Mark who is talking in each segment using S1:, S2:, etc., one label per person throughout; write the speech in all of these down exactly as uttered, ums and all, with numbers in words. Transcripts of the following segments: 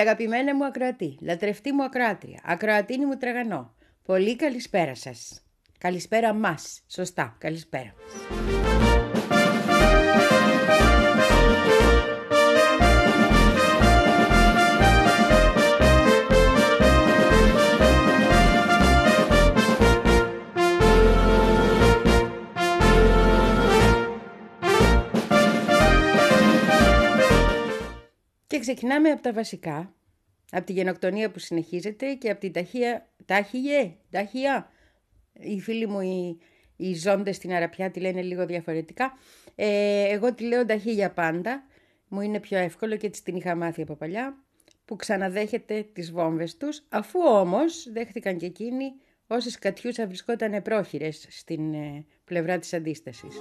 S1: Φιλαγαπημένα μου ακροατή, λατρευτή μου ακροάτρια, ακροατίνη μου τραγανό, πολύ καλησπέρα σας. Καλησπέρα μας, σωστά, καλησπέρα. Και ξεκινάμε από τα βασικά, από τη γενοκτονία που συνεχίζεται και από την ταχεία, τάχιε, ταχεία, οι φίλοι μου οι, οι ζώντες στην Αραπιά τη λένε λίγο διαφορετικά, ε, εγώ τη λέω ταχεία πάντα, μου είναι πιο εύκολο και την είχα μάθει από παλιά, που ξαναδέχεται τις βόμβες τους, αφού όμως δέχτηκαν και εκείνοι όσες κατιούσα βρισκόταν πρόχειρες στην ε, πλευρά της αντίστασης.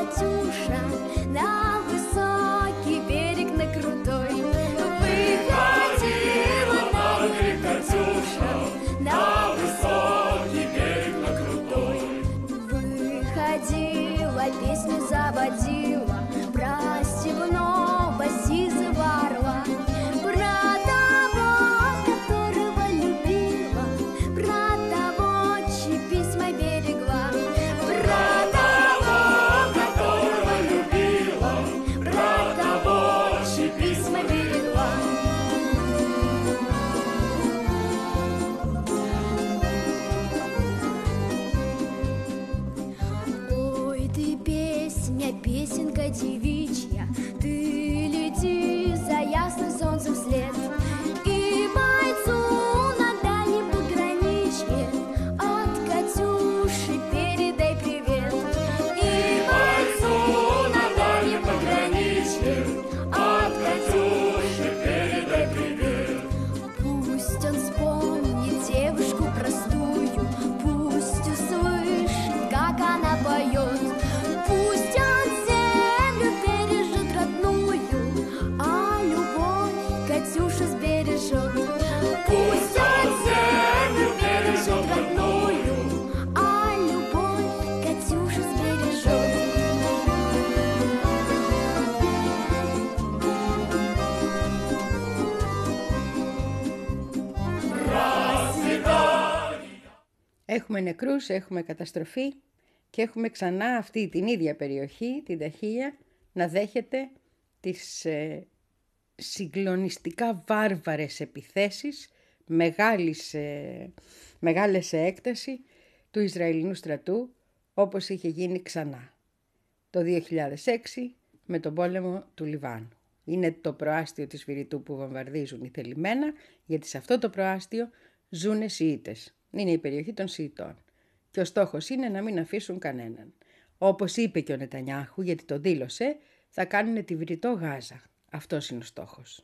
S2: Песню заводила, про степного сизого про того, которого любила, про того, чьи письма берегла, про того, которого любила, про того, чьи письма берегла. Песенка девичья, ты лети за ясным солнцем вслед, и бойцу на дальнем пограничье от Катюши передай привет. И бойцу на дальнем пограничье от Катюши передай привет. Пусть он вспомнит девушку простую, пусть услышит, как она поет. Пусть он землю бережет родную, а любовь Катюша сбережет. Пусть он землю бережет родную, а любовь Катюша сбережет.
S1: Έχουμε νεκρούς, έχουμε καταστροφή. Και έχουμε ξανά αυτή την ίδια περιοχή, την Ταχεία, να δέχεται τις ε, συγκλονιστικά βάρβαρες επιθέσεις μεγάλης, ε, μεγάλες σε έκταση του Ισραηλινού στρατού, όπως είχε γίνει ξανά το δύο χιλιάδες έξι με τον πόλεμο του Λιβάνου. Είναι το προάστιο της Βηρητού που βομβαρδίζουν οι θελημένα, γιατί σε αυτό το προάστιο ζουνε Σιήτες. Είναι η περιοχή των Σιητών. Και ο στόχος είναι να μην αφήσουν κανέναν. Όπως είπε και ο Νετανιάχου, γιατί το δήλωσε, θα κάνουν τη Βηρητό Γάζα. Αυτός είναι ο στόχος.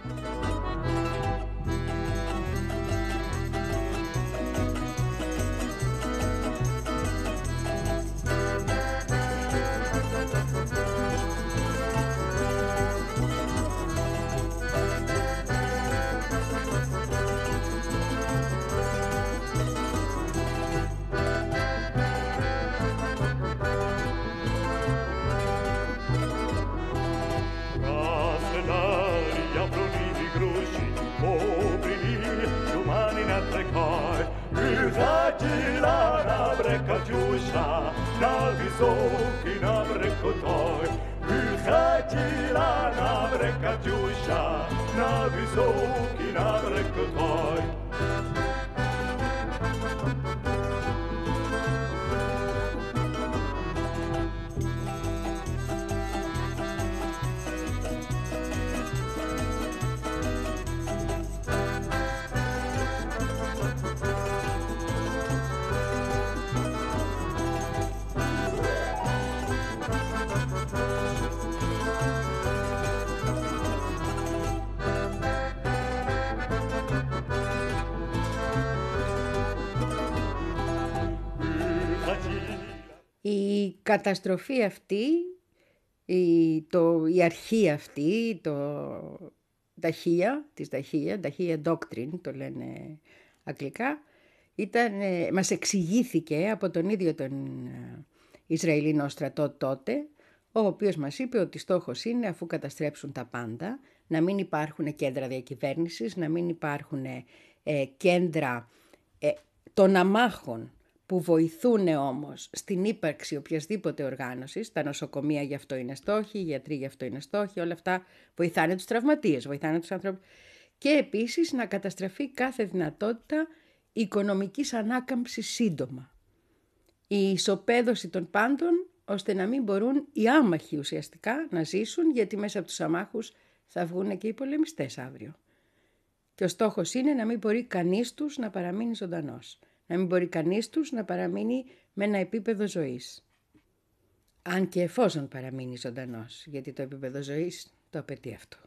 S3: Катюша, на высокий на брекотой, выходила на брег Катюша, на высокий на брекотой.
S1: Η καταστροφή αυτή, η, το, η αρχή αυτή, το Ταχεία, της Ταχεία, Ταχεία Doctrine το λένε αγγλικά, ήταν, μας εξηγήθηκε από τον ίδιο τον Ισραηλινό στρατό τότε, ο οποίος μας είπε ότι στόχος είναι, αφού καταστρέψουν τα πάντα, να μην υπάρχουν κέντρα διακυβέρνησης, να μην υπάρχουν ε, κέντρα ε, των αμάχων που βοηθούν όμως στην ύπαρξη οποιασδήποτε οργάνωσης. Τα νοσοκομεία γι' αυτό είναι στόχοι, οι γιατροί γι' αυτό είναι στόχοι, όλα αυτά βοηθάνε τους τραυματίες, βοηθάνε τους ανθρώπους. Και επίσης να καταστραφεί κάθε δυνατότητα οικονομικής ανάκαμψης σύντομα. Η ισοπαίδωση των πάντων, ώστε να μην μπορούν οι άμαχοι ουσιαστικά να ζήσουν, γιατί μέσα από τους αμάχους θα βγουν και οι πολεμιστές αύριο. Και ο στόχος είναι να μην μπορεί κανείς τους να παραμείνει ζωντανός. Να μην μπορεί κανείς τους να παραμείνει με ένα επίπεδο ζωής. Αν και εφόσον παραμείνει ζωντανός, γιατί το επίπεδο ζωής το απαιτεί αυτό.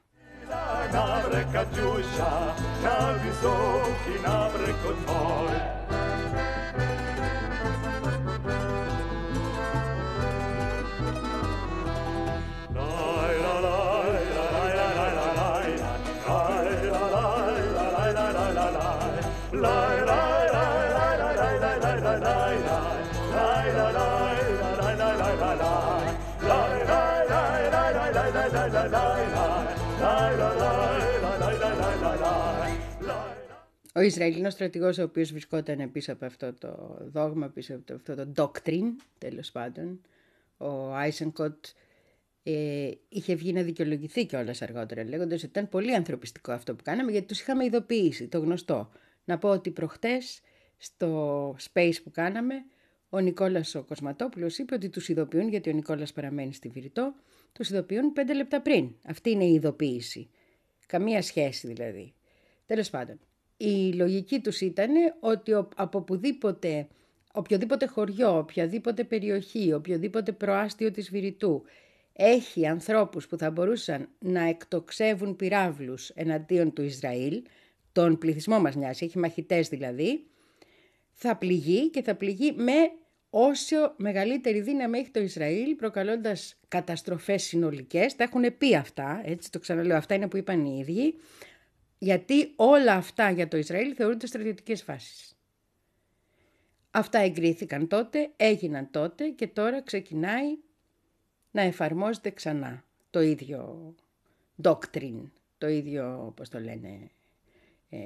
S1: Ο Ισραηλινός στρατηγός, ο οποίος βρισκόταν πίσω από αυτό το δόγμα, πίσω από αυτό το doctrine, τέλος πάντων, ο Άισενκοτ, ε, είχε βγει να δικαιολογηθεί κιόλας αργότερα, λέγοντας ότι ήταν πολύ ανθρωπιστικό αυτό που κάναμε, γιατί τους είχαμε ειδοποιήσει, το γνωστό. Να πω ότι προχτές στο space που κάναμε, ο Νικόλας ο Κοσματόπουλος είπε ότι τους ειδοποιούν, γιατί ο Νικόλας παραμένει στη Βηρητό, τους ειδοποιούν πέντε λεπτά πριν. Αυτή είναι η ειδοποίηση. Καμία σχέση δηλαδή. Τέλος πάντων, η λογική τους ήταν ότι από οπουδήποτε, οποιοδήποτε χωριό, οποιαδήποτε περιοχή, οποιοδήποτε προάστιο της Βηρητού έχει ανθρώπους που θα μπορούσαν να εκτοξεύουν πυράβλους εναντίον του Ισραήλ, τον πληθυσμό μας μοιάζει, έχει μαχητές δηλαδή, θα πληγεί και θα πληγεί με όσο μεγαλύτερη δύναμη έχει το Ισραήλ, προκαλώντας καταστροφές συνολικές. Τα έχουν πει αυτά, έτσι το ξαναλέω, αυτά είναι που είπαν οι ίδιοι, γιατί όλα αυτά για το Ισραήλ θεωρούνται στρατιωτικές φάσεις. Αυτά εγκρίθηκαν τότε, έγιναν τότε και τώρα ξεκινάει να εφαρμόζεται ξανά το ίδιο doctrine, το ίδιο, πώς το λένε, ε,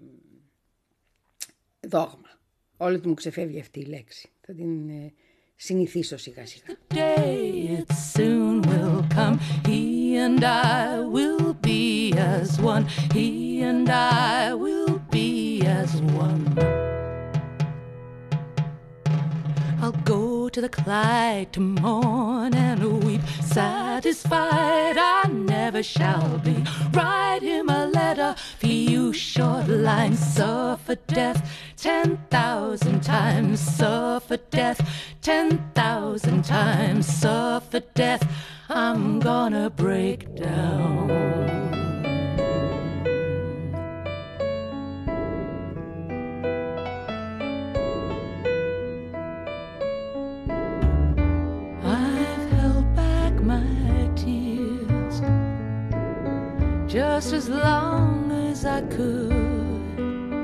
S1: δόγμα. Όλο του μου ξεφεύγει αυτή η λέξη. Θα την ε, συνηθίσω σιγά σιγά.
S4: It soon will come. He and I will be as one. He and I will be as one. I'll go to the Clyde to mourn and weep. Satisfied I never shall be. Write him a letter, few short lines. Suffer death ten thousand times. Suffer death ten thousand times. Suffer death. I'm gonna break down. Just as long as I could.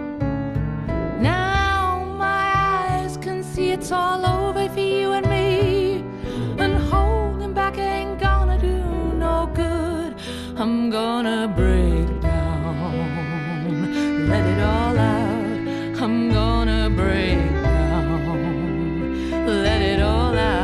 S4: Now my eyes can see it's all over for you and me, and holding back ain't gonna do no good. I'm gonna break down, let it all out. I'm gonna break down, let it all out.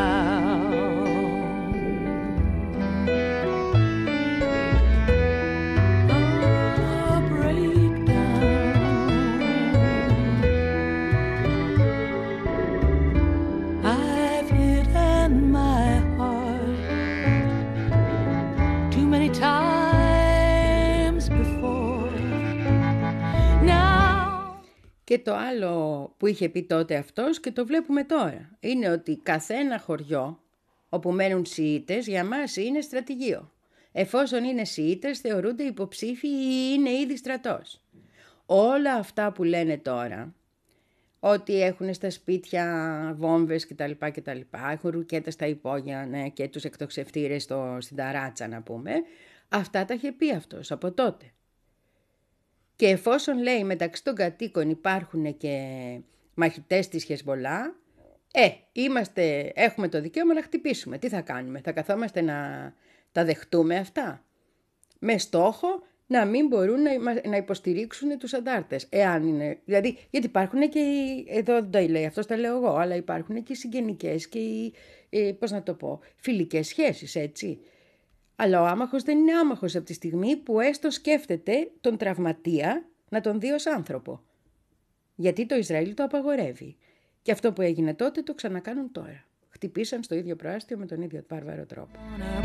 S1: Και το άλλο που είχε πει τότε αυτός και το βλέπουμε τώρα, είναι ότι καθένα χωριό όπου μένουν Σιήτες για μας είναι στρατηγείο. Εφόσον είναι Σιήτες θεωρούνται υποψήφιοι ή είναι ήδη στρατός. Όλα αυτά που λένε τώρα, ότι έχουν στα σπίτια βόμβες κτλ. κτλ. Έχουν ρουκέτες στα υπόγεια, ναι, και τους εκτοξευτήρες στο, στην ταράτσα να πούμε, αυτά τα είχε πει αυτός από τότε. Και εφόσον λέει μεταξύ των κατοίκων υπάρχουν και μαχητές της Χεσμολά, ε, είμαστε, έχουμε το δικαίωμα να χτυπήσουμε. Τι θα κάνουμε, θα καθόμαστε να τα δεχτούμε αυτά? με στόχο να μην μπορούν να υποστηρίξουν τους αντάρτες. Εάν είναι, δηλαδή, γιατί υπάρχουν και, οι, εδώ δεν το λέει, αυτό τα λέω εγώ, αλλά υπάρχουν και οι συγγενικές και οι, ε, πώς να το πω, φιλικές σχέσεις, έτσι. Αλλά ο άμαχος δεν είναι άμαχος από τη στιγμή που έστω σκέφτεται τον τραυματία να τον δει ως άνθρωπο. Γιατί το Ισραήλ το απαγορεύει. Και αυτό που έγινε τότε το ξανακάνουν τώρα. Χτυπήσαν στο ίδιο προάστιο με τον ίδιο βάρβαρο τρόπο.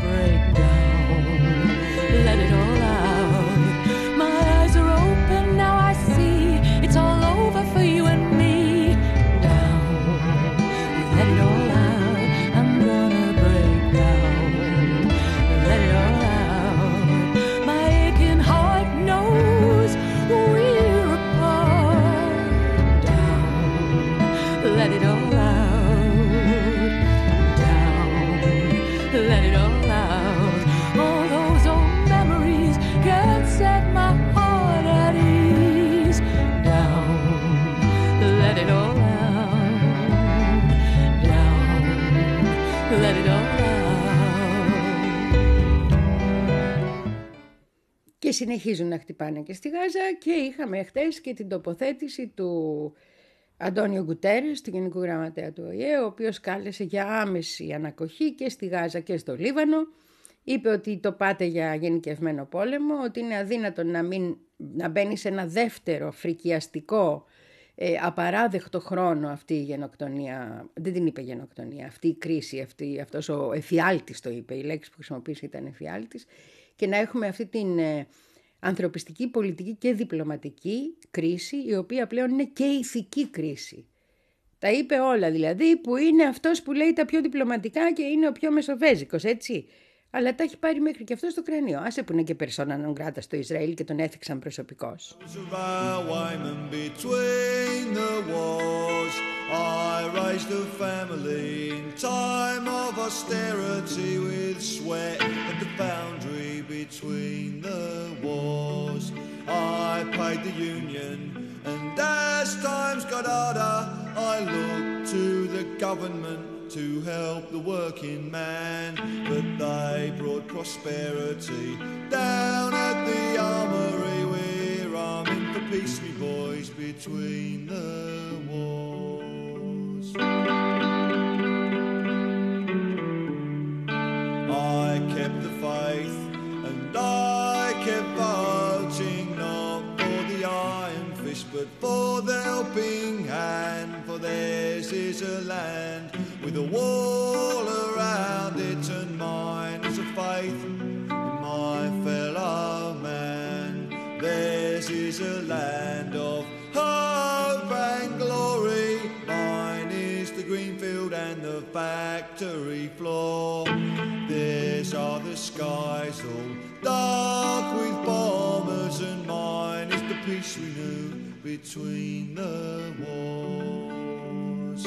S1: Και συνεχίζουν να χτυπάνε και στη Γάζα και είχαμε χτες και την τοποθέτηση του Αντώνιο Γκουτέρες, του Γενικού Γραμματέα του Ο Η Ε, ο οποίος κάλεσε για άμεση ανακοχή και στη Γάζα και στο Λίβανο. Είπε ότι το πάτε για γενικευμένο πόλεμο, ότι είναι αδύνατο να, μην, να μπαίνει σε ένα δεύτερο φρικιαστικό, ε, απαράδεκτο χρόνο αυτή η γενοκτονία. Δεν την είπε γενοκτονία, αυτή η κρίση, αυτή, αυτός ο εφιάλτης το είπε, η λέξη που χρησιμοποίησε ήταν εφιάλτης. Και να έχουμε αυτή την ε, ανθρωπιστική, πολιτική και διπλωματική κρίση, η οποία πλέον είναι και ηθική κρίση. Τα είπε όλα δηλαδή, που είναι αυτός που λέει τα πιο διπλωματικά και είναι ο πιο μεσοβέζικος, έτσι. Αλλά τα έχει πάρει μέχρι και αυτό στο κρανίο. Άσε που είναι και persona non grata στο Ισραήλ και τον έθιξαν προσωπικώς.
S5: I raised a family in time of austerity with sweat at the boundary between the wars. I paid the union, and as times got harder, I looked to the government to help the working man, but they brought prosperity down at the armory. We're arming for peace, me boys, between the wars. I kept the faith and I kept voting, not for the iron fist but for the helping hand, for theirs is a land with a wall around it, and mine is a faith in my fellow man. Theirs is a land of hope and glory, mine is the green field and the factory floor. Theirs are the skies all dark with bombers, and mine is the peace we knew between the wars.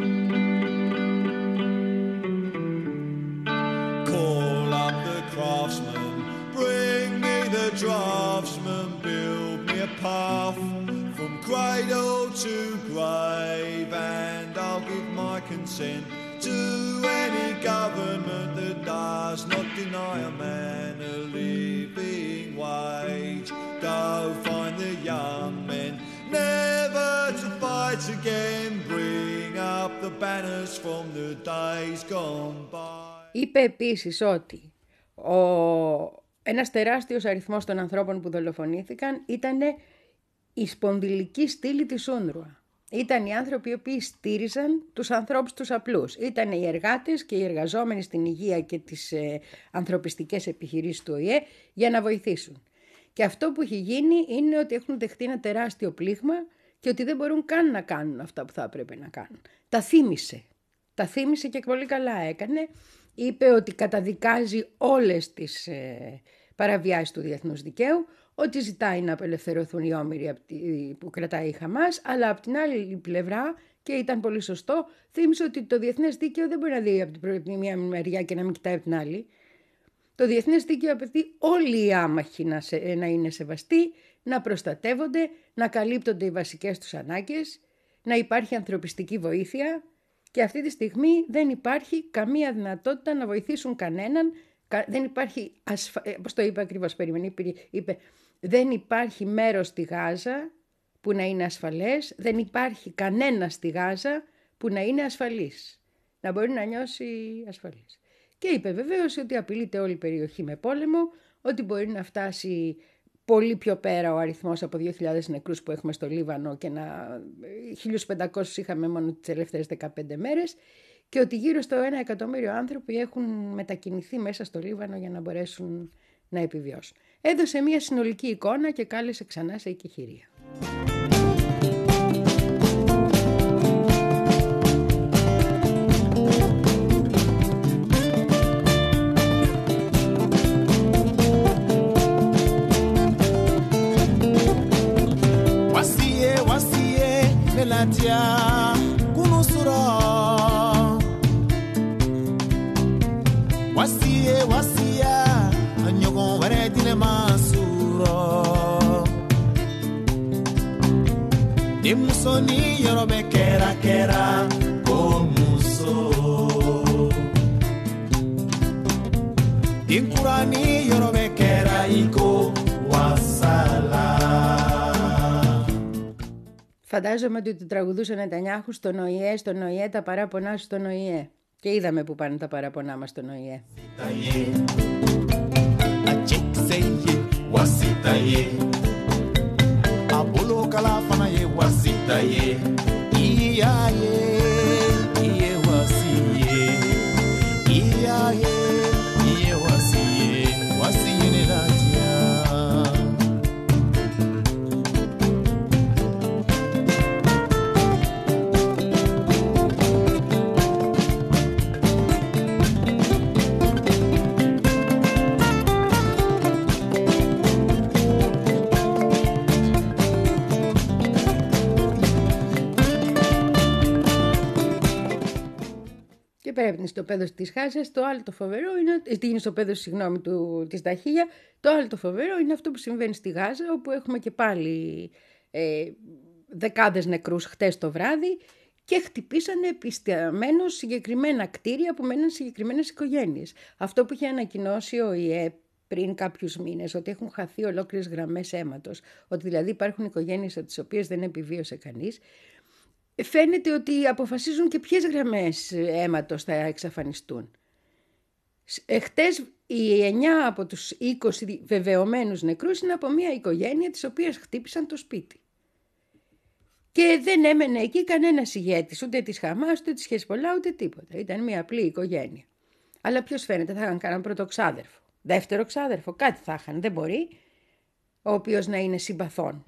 S5: Call up the craftsman, bring me the draftsman, build me a path from cradle to grave, and I'll give my consent to any government that does not deny a man a living wage. Go find the young men, never to fight again, bring up the banners from the days gone by.
S1: Είπε επίσης ότι ο... ένας τεράστιος αριθμός των ανθρώπων που δολοφονήθηκαν ήταν η σπονδυλική στήλη της Ούνρουα. Ήταν οι άνθρωποι οι οποίοι στήριζαν τους ανθρώπους τους απλούς. Ήταν οι εργάτες και οι εργαζόμενοι στην υγεία και τις ε, ανθρωπιστικές επιχειρήσεις του Ο Η Ε για να βοηθήσουν. Και αυτό που έχει γίνει είναι ότι έχουν δεχτεί ένα τεράστιο πλήγμα και ότι δεν μπορούν καν να κάνουν αυτά που θα έπρεπε να κάνουν. Τα θύμισε. Τα θύμισε και πολύ καλά έκανε. Είπε ότι καταδικάζει όλες τις ε, παραβιάσεις του διεθνούς δικαίου, ότι ζητάει να απελευθερωθούν οι όμηροι που κρατάει η Χαμάς, αλλά από την άλλη πλευρά, και ήταν πολύ σωστό, θύμισε ότι το διεθνές δίκαιο δεν μπορεί να δει από την μία μεριά και να μην κοιτάει από την άλλη. Το διεθνές δίκαιο απαιτεί όλοι οι άμαχοι να, σε, να είναι σεβαστοί, να προστατεύονται, να καλύπτονται οι βασικές τους ανάγκες, να υπάρχει ανθρωπιστική βοήθεια, και αυτή τη στιγμή δεν υπάρχει καμία δυνατότητα να βοηθήσουν κανέναν Δεν υπάρχει, ασφα... πώς το είπε ακριβώς, περίμενε, είπε, δεν υπάρχει μέρος στη Γάζα που να είναι ασφαλές, δεν υπάρχει κανένα στη Γάζα που να είναι ασφαλής, να μπορεί να νιώσει ασφαλής. Και είπε βεβαίως ότι απειλείται όλη η περιοχή με πόλεμο, ότι μπορεί να φτάσει πολύ πιο πέρα ο αριθμός από δύο χιλιάδες νεκρούς που έχουμε στο Λίβανο και να χίλιους πεντακόσιους είχαμε μόνο τις τελευταίες δεκαπέντε μέρες, και ότι γύρω στο ένα εκατομμύριο άνθρωποι έχουν μετακινηθεί μέσα στο Λίβανο για να μπορέσουν να επιβιώσουν. Έδωσε μια συνολική εικόνα και κάλεσε ξανά σε οικεχηρία.
S6: Latia kunusura wasie wasia anyogon varetile masura demusoni yorobe kera kera komuso dinkurani yorobe kera iko wasala.
S1: Φαντάζομαι ότι το τραγουδούσε ο Νετανιάχου στον ΟΗΕ, στον ΟΗΕ τα παράπονά σου στον ΟΗΕ. Και είδαμε που πάνε τα παράπονά μας στον ΟΗΕ. Πρέπει στο πέδος της Γάζας. Το άλλο το φοβερό είναι, είναι στο πέδος, συγγνώμη, του, της Ταχίλια. Το άλλο το φοβερό είναι αυτό που συμβαίνει στη Γάζα, όπου έχουμε και πάλι ε, δεκάδες νεκρούς χτες το βράδυ και χτυπήσανε επισταμένως συγκεκριμένα κτίρια που μένουν συγκεκριμένες οικογένειες. Αυτό που είχε ανακοινώσει ο ΙΕ πριν κάποιους μήνες, ότι έχουν χαθεί ολόκληρες γραμμές αίματος, ότι δηλαδή υπάρχουν οικογένειες από τις οποίες δεν επιβίωσε κανείς, φαίνεται ότι αποφασίζουν και ποιες γραμμές αίματος θα εξαφανιστούν. Χτες οι εννιά από τους είκοσι βεβαιωμένους νεκρούς είναι από μια οικογένεια της οποίας χτύπησαν το σπίτι. Και δεν έμενε εκεί κανένας ηγέτης, ούτε της Χαμάς, ούτε της Χεσπολά, ούτε τίποτα. Ήταν μια απλή οικογένεια. Αλλά ποιος φαίνεται, θα είχαν κανέναν πρώτο ξάδερφο, δεύτερο ξάδερφο, κάτι θα είχαν, δεν μπορεί, ο οποίος να είναι συμπαθών.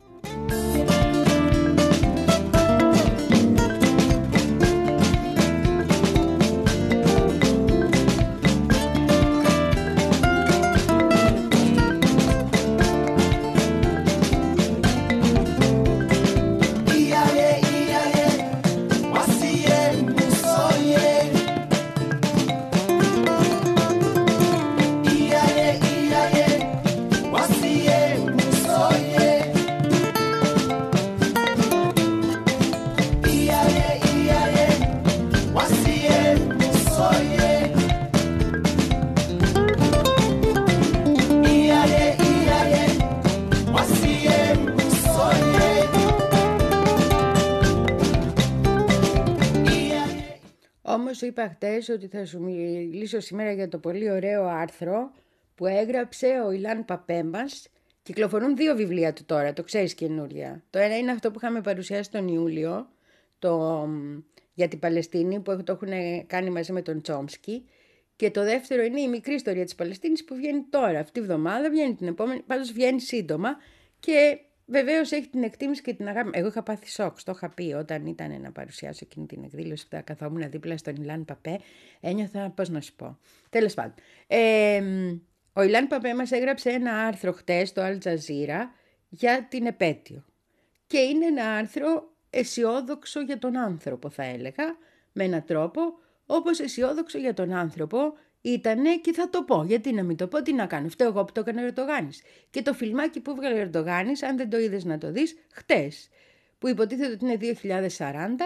S1: Σου είπα χτες ότι θα σου μιλήσω σήμερα για το πολύ ωραίο άρθρο που έγραψε ο Ιλάν Παπέ μας. Κυκλοφορούν δύο βιβλία του τώρα, το ξέρεις, καινούρια. Το ένα είναι αυτό που είχαμε παρουσιάσει τον Ιούλιο, το, για την Παλαιστίνη, που το έχουν κάνει μαζί με τον Τσόμσκι. Και το δεύτερο είναι η μικρή ιστορία της Παλαιστίνης που βγαίνει τώρα, αυτή τη βδομάδα, βγαίνει την επόμενη, πάντως βγαίνει σύντομα και βεβαίως έχει την εκτίμηση και την αγάπη. Εγώ είχα πάθει σοκ, το είχα πει όταν ήταν να παρουσιάσω εκείνη την εκδήλωση που θα καθόμουν δίπλα στον Ιλάν Παπέ. Ένιωθα, πώς να σου πω. Τέλος πάντων. Ε, ο Ιλάν Παπέ μας έγραψε ένα άρθρο χτες στο Al Jazeera για την επέτειο. Και είναι ένα άρθρο αισιόδοξο για τον άνθρωπο, θα έλεγα, με έναν τρόπο, όπως αισιόδοξο για τον άνθρωπο ήτανε, και θα το πω, γιατί να μην το πω, τι να κάνω, φταίω εγώ που το έκανε ο Ερντογάνης. Και το φιλμάκι που έβγαλε ο Ερντογάνης, αν δεν το είδες να το δεις, χτες, που υποτίθεται ότι είναι δύο χιλιάδες σαράντα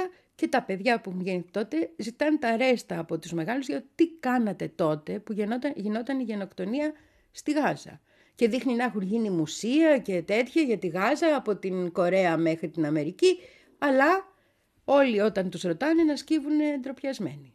S1: Και τα παιδιά που μου γεννήθηκαν τότε ζητάνε τα ρέστα από τους μεγάλους για τι κάνατε τότε που γινόταν, γινόταν η γενοκτονία στη Γάζα. Και δείχνει να έχουν γίνει μουσεία και τέτοια για τη Γάζα από την Κορέα μέχρι την Αμερική, αλλά όλοι όταν τους ρωτάνε να σκύβουν ντροπιασμένοι.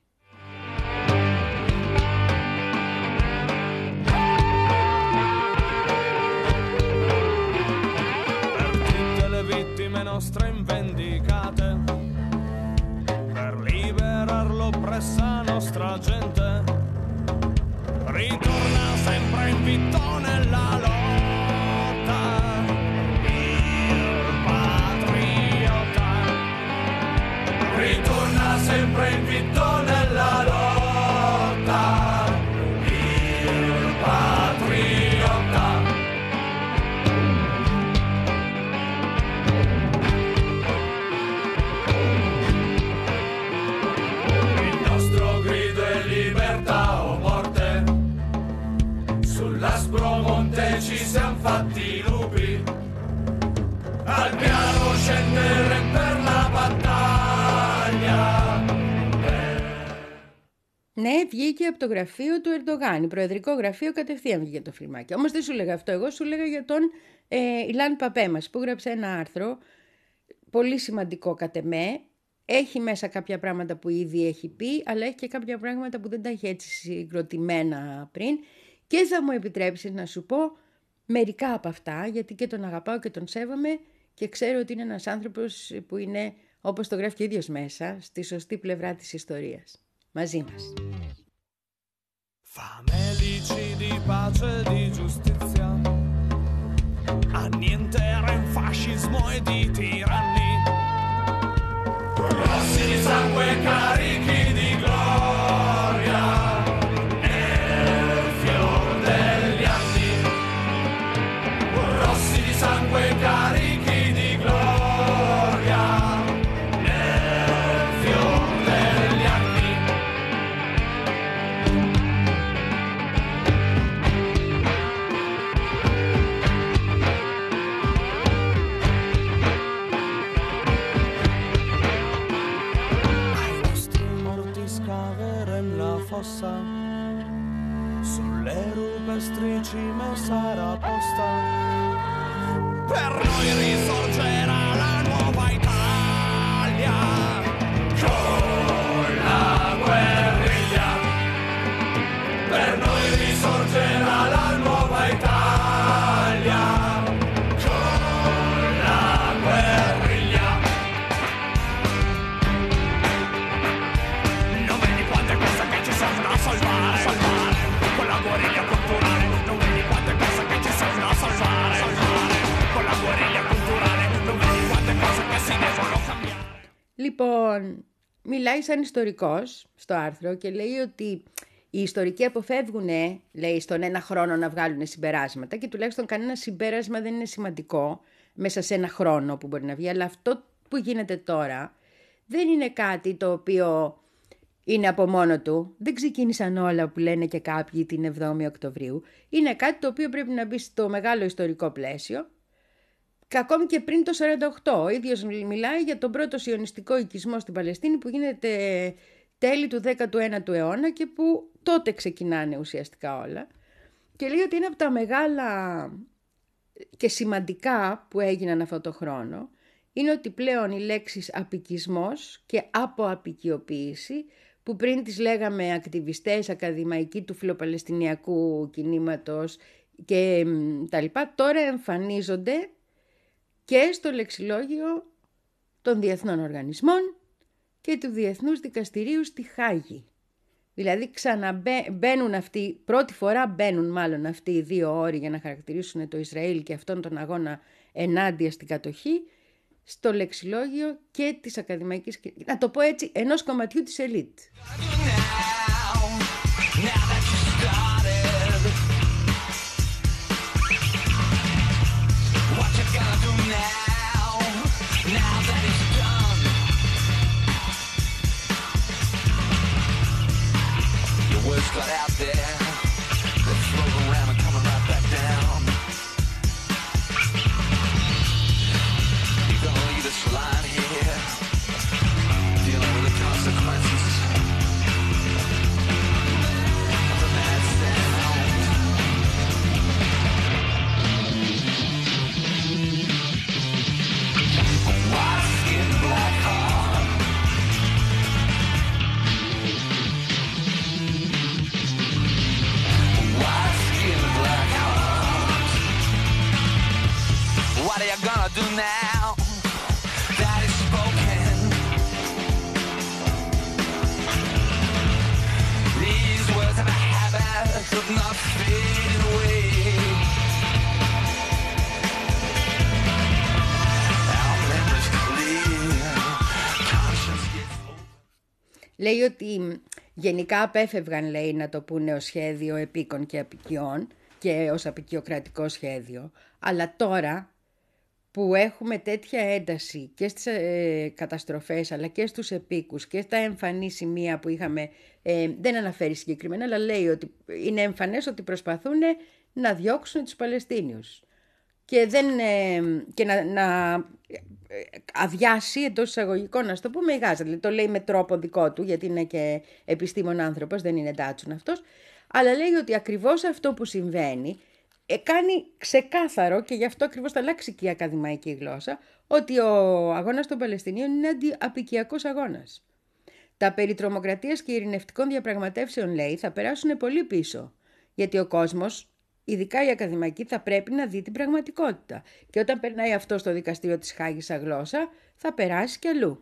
S7: Nostre invendicate per liberar l'oppressa nostra gente ritorna sempre invitto nella lotta il patriota ritorna sempre invitto nella lotta il patriota. Sull'aspro monte ci siam fatti lupi, al piano scendere per la battaglia.
S1: Ναι, βγήκε από το γραφείο του Ερντογάν, προεδρικό γραφείο, κατευθείαν βγήκε το φιλμάκι. Όμως δεν σου λέγα αυτό, εγώ σου λέγα για τον ε, Ιλάν Παπέ μας, που γράψε ένα άρθρο, πολύ σημαντικό κατ' εμέ. Έχει μέσα κάποια πράγματα που ήδη έχει πει, αλλά έχει και κάποια πράγματα που δεν τα έχει έτσι συγκροτημένα πριν. Και θα μου επιτρέψεις να σου πω μερικά από αυτά, γιατί και τον αγαπάω και τον σέβομαι και ξέρω ότι είναι ένας άνθρωπος που είναι, όπως το γράφει και ο ίδιος μέσα, στη σωστή πλευρά της ιστορίας. Μαζί μας.
S7: Famelici di pace e di giustizia, annientare il fascismo e di tiranni, rossi di sangue carichi di gloria. Sangue carichi di gloria nel fior degli anni. Ai nostri morti scaverem la fossa, sulle rupestricime sarà posta. Per noi risorgerà la nuova Italia con la guerriglia. Per noi risorgerà la nuova Italia con la guerriglia. Non vedi quante cose che ci sono da salvare, salvare con la guerriglia culturale. Non vedi quante cose che ci sono da salvare, salvare.
S1: Λοιπόν, μιλάει σαν ιστορικός στο άρθρο και λέει ότι οι ιστορικοί αποφεύγουν, λέει, στον ένα χρόνο να βγάλουν συμπεράσματα και τουλάχιστον κανένα συμπέρασμα δεν είναι σημαντικό μέσα σε ένα χρόνο που μπορεί να βγει, αλλά αυτό που γίνεται τώρα δεν είναι κάτι το οποίο είναι από μόνο του. Δεν ξεκίνησαν όλα που λένε και κάποιοι την εβδόμη Οκτωβρίου. Είναι κάτι το οποίο πρέπει να μπει στο μεγάλο ιστορικό πλαίσιο. Και ακόμη και πριν το σαράντα οκτώ, ο ίδιος μιλάει για τον πρώτο σιωνιστικό οικισμό στην Παλαιστίνη που γίνεται τέλη του δέκατου ένατου αιώνα και που τότε ξεκινάνε ουσιαστικά όλα. Και λέει ότι είναι από τα μεγάλα και σημαντικά που έγιναν αυτό το χρόνο είναι ότι πλέον οι λέξεις απικισμός και αποαπικιοποίηση, που πριν τις λέγαμε ακτιβιστές, ακαδημαϊκοί του φιλοπαλαιστινιακού κινήματος και τα λοιπά, τώρα εμφανίζονται και στο λεξιλόγιο των διεθνών οργανισμών και του Διεθνούς Δικαστηρίου στη Χάγη. Δηλαδή ξαναμπαίνουν αυτοί, πρώτη φορά μπαίνουν μάλλον αυτοί οι δύο όροι για να χαρακτηρίσουν το Ισραήλ και αυτόν τον αγώνα ενάντια στην κατοχή στο λεξιλόγιο και της ακαδημαϊκής, να το πω έτσι, ενός κομματιού της ελίτ.
S8: Got out there, they're floating around and coming right back down. You're gonna leave this line here, feeling
S1: λέει ότι γενικά απέφευγαν, λέει, να το πούνε ως σχέδιο επίκων και απικιών και ως απικιοκρατικό σχέδιο, αλλά τώρα που έχουμε τέτοια ένταση και στις ε, καταστροφές αλλά και στους επίκους και στα εμφανή σημεία που είχαμε, ε, δεν αναφέρει συγκεκριμένα, αλλά λέει ότι είναι εμφανές ότι προσπαθούν να διώξουν τους Παλαιστίνιους και, δεν, ε, και να, να αδειάσει εντός εισαγωγικών, να το πούμε, η Γάζα. Δηλαδή το λέει με τρόπο δικό του, γιατί είναι και επιστήμον άνθρωπος, δεν είναι ντάτσουν αυτός, αλλά λέει ότι ακριβώς αυτό που συμβαίνει κάνει ξεκάθαρο, και γι' αυτό ακριβώς θα αλλάξει και η ακαδημαϊκή γλώσσα, ότι ο αγώνας των Παλαιστινίων είναι αντιαπικιακός αγώνας. Τα περί τρομοκρατίας και ειρηνευτικών διαπραγματεύσεων, λέει, θα περάσουν πολύ πίσω, γιατί ο κόσμος, ειδικά η ακαδημαϊκή, θα πρέπει να δει την πραγματικότητα. Και όταν περνάει αυτό στο δικαστήριο της Χάγης σαν γλώσσα, θα περάσει κι αλλού.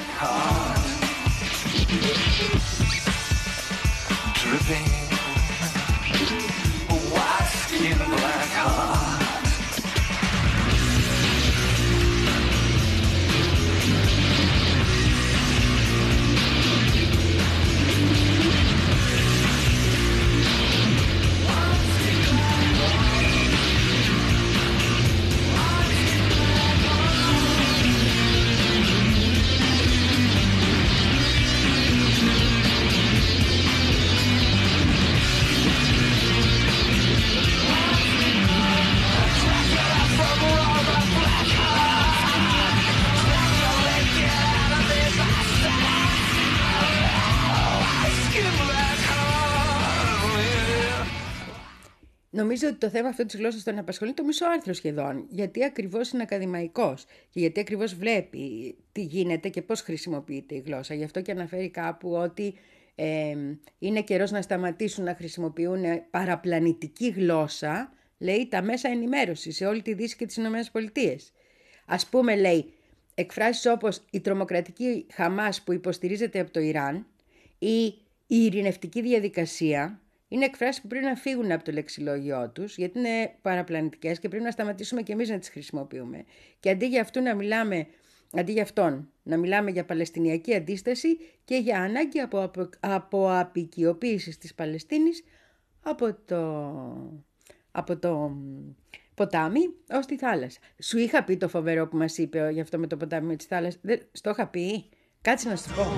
S1: Νομίζω ότι το θέμα αυτό της γλώσσας τον απασχολεί το μισό άρθρο σχεδόν, γιατί ακριβώς είναι ακαδημαϊκός και γιατί ακριβώς βλέπει τι γίνεται και πώς χρησιμοποιείται η γλώσσα. Γι' αυτό και αναφέρει κάπου ότι ε, είναι καιρός να σταματήσουν να χρησιμοποιούν παραπλανητική γλώσσα, λέει, τα μέσα ενημέρωσης σε όλη τη Δύση και τις Ηνωμένες Πολιτείες. Ας πούμε, λέει, εκφράσεις όπως η τρομοκρατική Χαμάς που υποστηρίζεται από το Ιράν ή η ειρηνευτική διαδικασία, είναι εκφράσεις που πρέπει να φύγουν από το λεξιλόγιό τους, γιατί είναι παραπλανητικές και πρέπει να σταματήσουμε και εμείς να τις χρησιμοποιούμε. Και αντί για αυτόν να μιλάμε, αντί για αυτόν, να μιλάμε για παλαιστινιακή αντίσταση και για ανάγκη από, από, από απικιοποίηση της Παλαιστίνης από το, από το ποτάμι ως τη θάλασσα. Σου είχα πει το φοβερό που μας είπε για αυτό με το ποτάμι με τη θάλασσα? Δεν, στο είχα πει. Κάτσε να σου πω.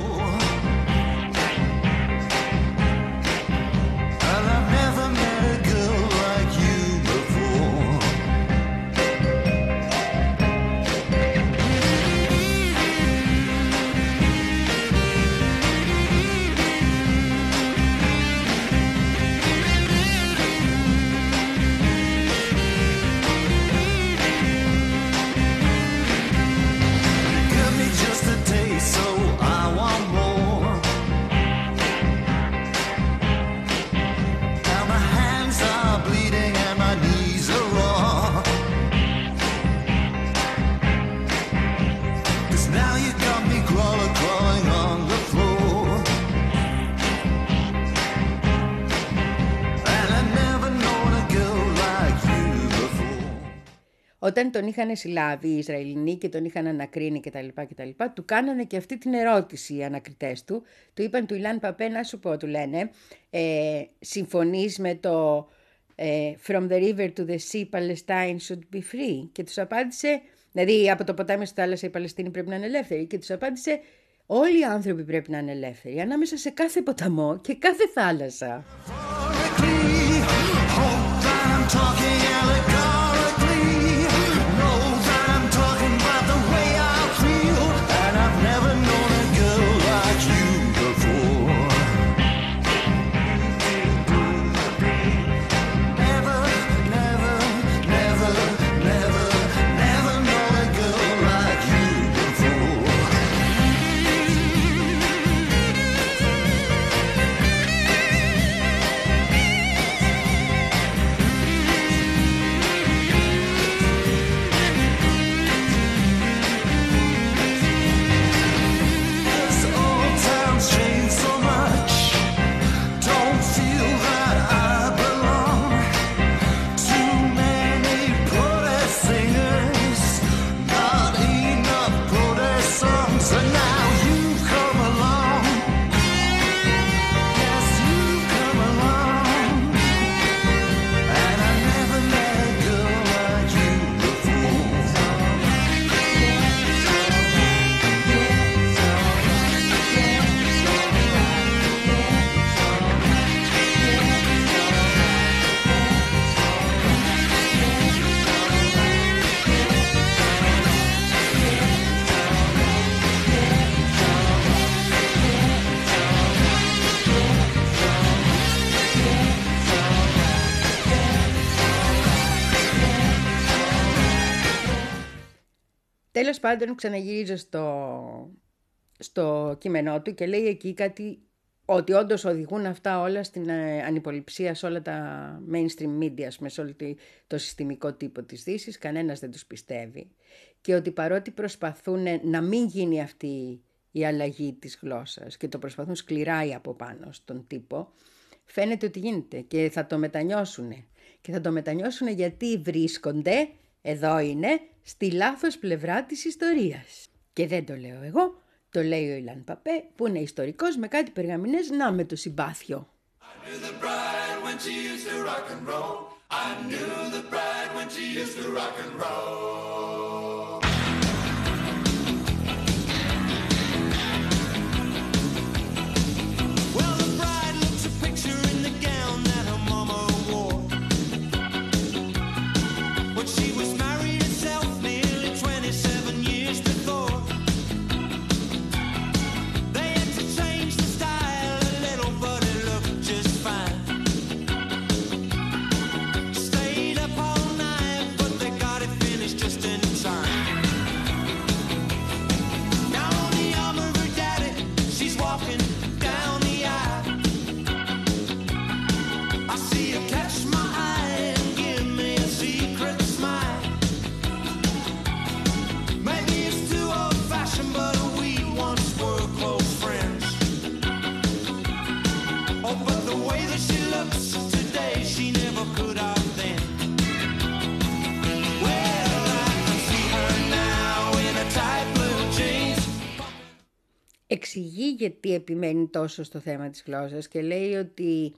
S1: Όταν τον είχαν συλλάβει οι Ισραηλινοί και τον είχαν ανακρίνει κτλ, κτλ, του κάνανε και αυτή την ερώτηση οι ανακριτές του. Του είπαν του Ιλάν Παπέ, να σου πω, του λένε, ε, συμφωνείς με το ε, «From the river to the sea, Palestine should be free»? Και τους απάντησε, δηλαδή από το ποτάμι στη θάλασσα η Παλαιστίνη πρέπει να είναι ελεύθερη. Και τους απάντησε, όλοι οι άνθρωποι πρέπει να είναι ελεύθεροι, ανάμεσα σε κάθε ποταμό και κάθε θάλασσα. Τέλος πάντων, ξαναγυρίζω στο, στο κείμενό του και λέει εκεί κάτι, ότι όντως οδηγούν αυτά όλα στην ανυποληψία σε όλα τα mainstream media, σε όλο το συστημικό τύπο της Δύσης, κανένας δεν τους πιστεύει. Και ότι παρότι προσπαθούν να μην γίνει αυτή η αλλαγή της γλώσσας και το προσπαθούν σκληρά από πάνω στον τύπο, φαίνεται ότι γίνεται και θα το μετανιώσουν. Και θα το μετανιώσουν γιατί βρίσκονται, εδώ είναι, στη λάθος πλευρά της ιστορίας. Και δεν το λέω εγώ, το λέει ο Ιλάν Παπέ, που είναι ιστορικός με κάτι περγαμηνές, να με το συμπάθειο. Εξηγεί γιατί επιμένει τόσο στο θέμα της γλώσσας και λέει ότι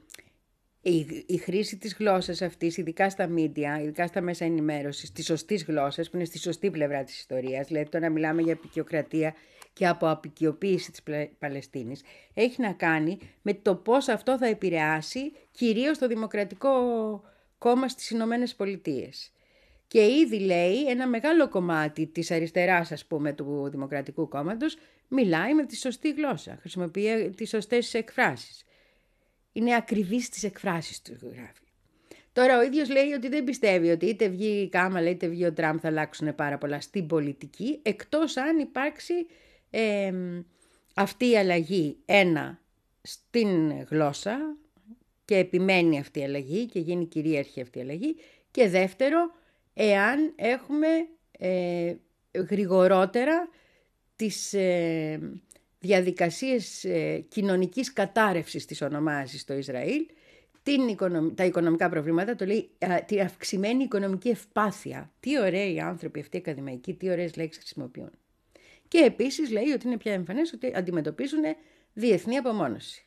S1: η, η χρήση της γλώσσας αυτής, ειδικά στα μίντια, ειδικά στα μέσα ενημέρωσης, της σωστής γλώσσας, που είναι στη σωστή πλευρά της ιστορίας, δηλαδή το να μιλάμε για απικιοκρατία και από απικιοποίηση της Παλαιστίνης, έχει να κάνει με το πώς αυτό θα επηρεάσει κυρίως το Δημοκρατικό Κόμμα στις Ηνωμένες Πολιτείες. Και ήδη λέει ένα μεγάλο κομμάτι της αριστεράς, ας πούμε, του Δημοκρατικού Κόμματος μιλάει με τη σωστή γλώσσα, χρησιμοποιεί τις σωστές εκφράσεις. Είναι ακριβής στις εκφράσεις του, γράφει. Τώρα ο ίδιος λέει ότι δεν πιστεύει ότι είτε βγει η Κάμαλα είτε βγει ο Τραμπ θα αλλάξουν πάρα πολλά στην πολιτική, εκτός αν υπάρξει ε, αυτή η αλλαγή, ένα, στην γλώσσα και επιμένει αυτή η αλλαγή και γίνει κυρίαρχη αυτή η αλλαγή, και δεύτερο, εάν έχουμε ε, γρηγορότερα τις ε, διαδικασίες ε, κοινωνικής κατάρρευσης της ονομάζεις στο Ισραήλ, την οικονομ... τα οικονομικά προβλήματα, το λέει α, την αυξημένη οικονομική ευπάθεια. Τι ωραίοι άνθρωποι αυτοί οι ακαδημαϊκοί, τι ωραίες λέξεις χρησιμοποιούν. Και επίσης λέει ότι είναι πια εμφανές ότι αντιμετωπίζουν διεθνή απομόνωση.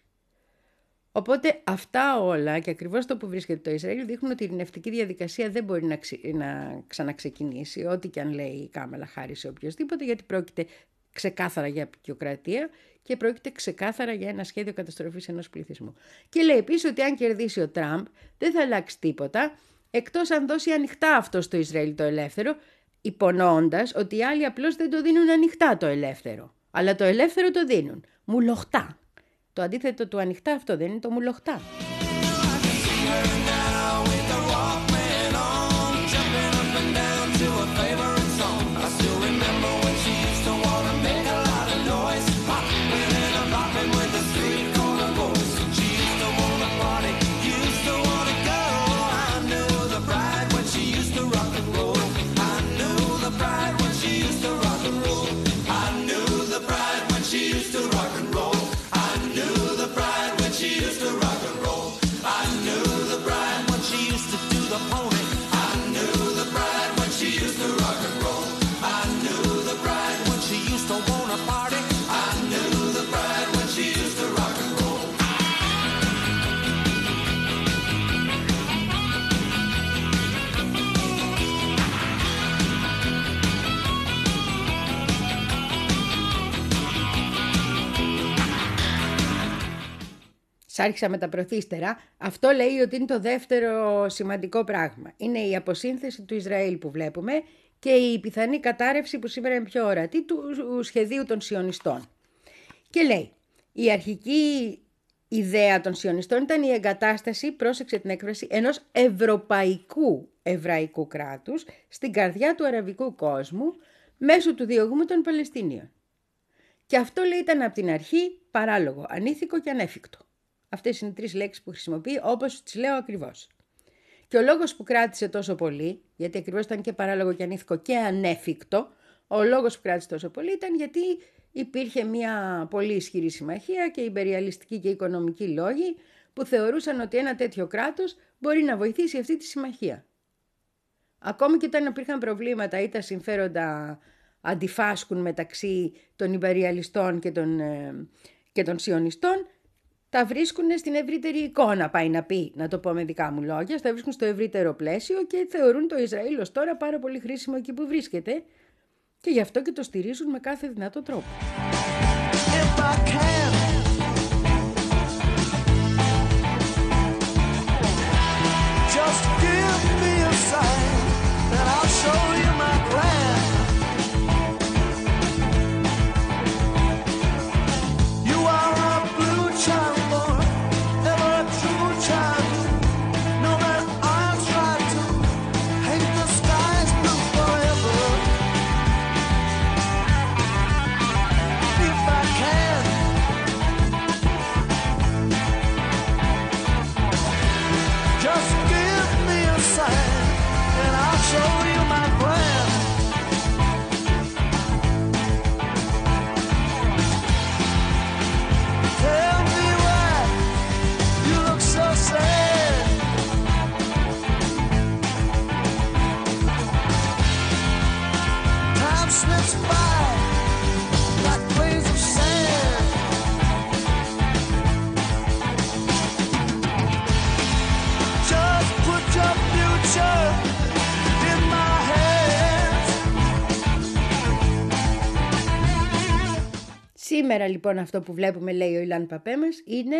S1: Οπότε αυτά όλα και ακριβώς το που βρίσκεται το Ισραήλ δείχνουν ότι η ειρηνευτική διαδικασία δεν μπορεί να, ξε... να ξαναξεκινήσει, ό,τι και αν λέει η Κάμαλα Χάρις σε οποιοδήποτε, γιατί πρόκειται ξεκάθαρα για απικιοκρατία και πρόκειται ξεκάθαρα για ένα σχέδιο καταστροφής ενός πληθυσμού. Και λέει επίσης ότι αν κερδίσει ο Τραμπ δεν θα αλλάξει τίποτα, εκτός αν δώσει ανοιχτά αυτό στο Ισραήλ το ελεύθερο, υπονοώντας ότι οι άλλοι απλώς δεν το δίνουν ανοιχτά το ελεύθερο, αλλά το ελεύθερο το δίνουν μουλοχτά. Το αντίθετο του ανοιχτά αυτό δεν είναι το μουλοχτά. Σ' άρχισα με τα προθύστερα. Αυτό λέει ότι είναι το δεύτερο σημαντικό πράγμα. Είναι η αποσύνθεση του Ισραήλ που βλέπουμε και η πιθανή κατάρρευση που σήμερα είναι πιο ορατή του σχεδίου των σιωνιστών. Και λέει, η αρχική ιδέα των σιωνιστών ήταν η εγκατάσταση, πρόσεξε την έκφραση, ενός ευρωπαϊκού εβραϊκού κράτους στην καρδιά του αραβικού κόσμου, μέσω του διωγμού των Παλαιστίνιων. Και αυτό, λέει, ήταν από την αρχή παράλογο, ανήθικο και ανέφικτο. Αυτές είναι οι τρεις λέξεις που χρησιμοποιεί, όπως τις λέω ακριβώς. Και ο λόγος που κράτησε τόσο πολύ, γιατί ακριβώς ήταν και παράλογο και ανήθικο και ανέφικτο, ο λόγος που κράτησε τόσο πολύ ήταν γιατί υπήρχε μια πολύ ισχυρή συμμαχία και υπεριαλιστική και οικονομική λόγοι που θεωρούσαν ότι ένα τέτοιο κράτος μπορεί να βοηθήσει αυτή τη συμμαχία. Ακόμη και όταν υπήρχαν προβλήματα ή τα συμφέροντα αντιφάσκουν μεταξύ των υπεριαλιστών και των, ε, και των σιωνιστών, τα βρίσκουν στην ευρύτερη εικόνα, πάει να πει, να το πω με δικά μου λόγια, τα βρίσκουν στο ευρύτερο πλαίσιο και θεωρούν το Ισραήλ ως τώρα πάρα πολύ χρήσιμο εκεί που βρίσκεται και γι' αυτό και το στηρίζουν με κάθε δυνατό τρόπο.
S6: If I can, just give me a sign and I'll show you my plan. You are a blue child born, ever a true child. Know that I'll try to paint the skies blue forever. If I can, just give me a sign and I'll show you my plan. Tell me why you look so sad. Time slips by like grains of sand. Just put your future in my hands.
S1: Σήμερα λοιπόν αυτό που βλέπουμε, λέει ο Ιλάν Παπέ μας, είναι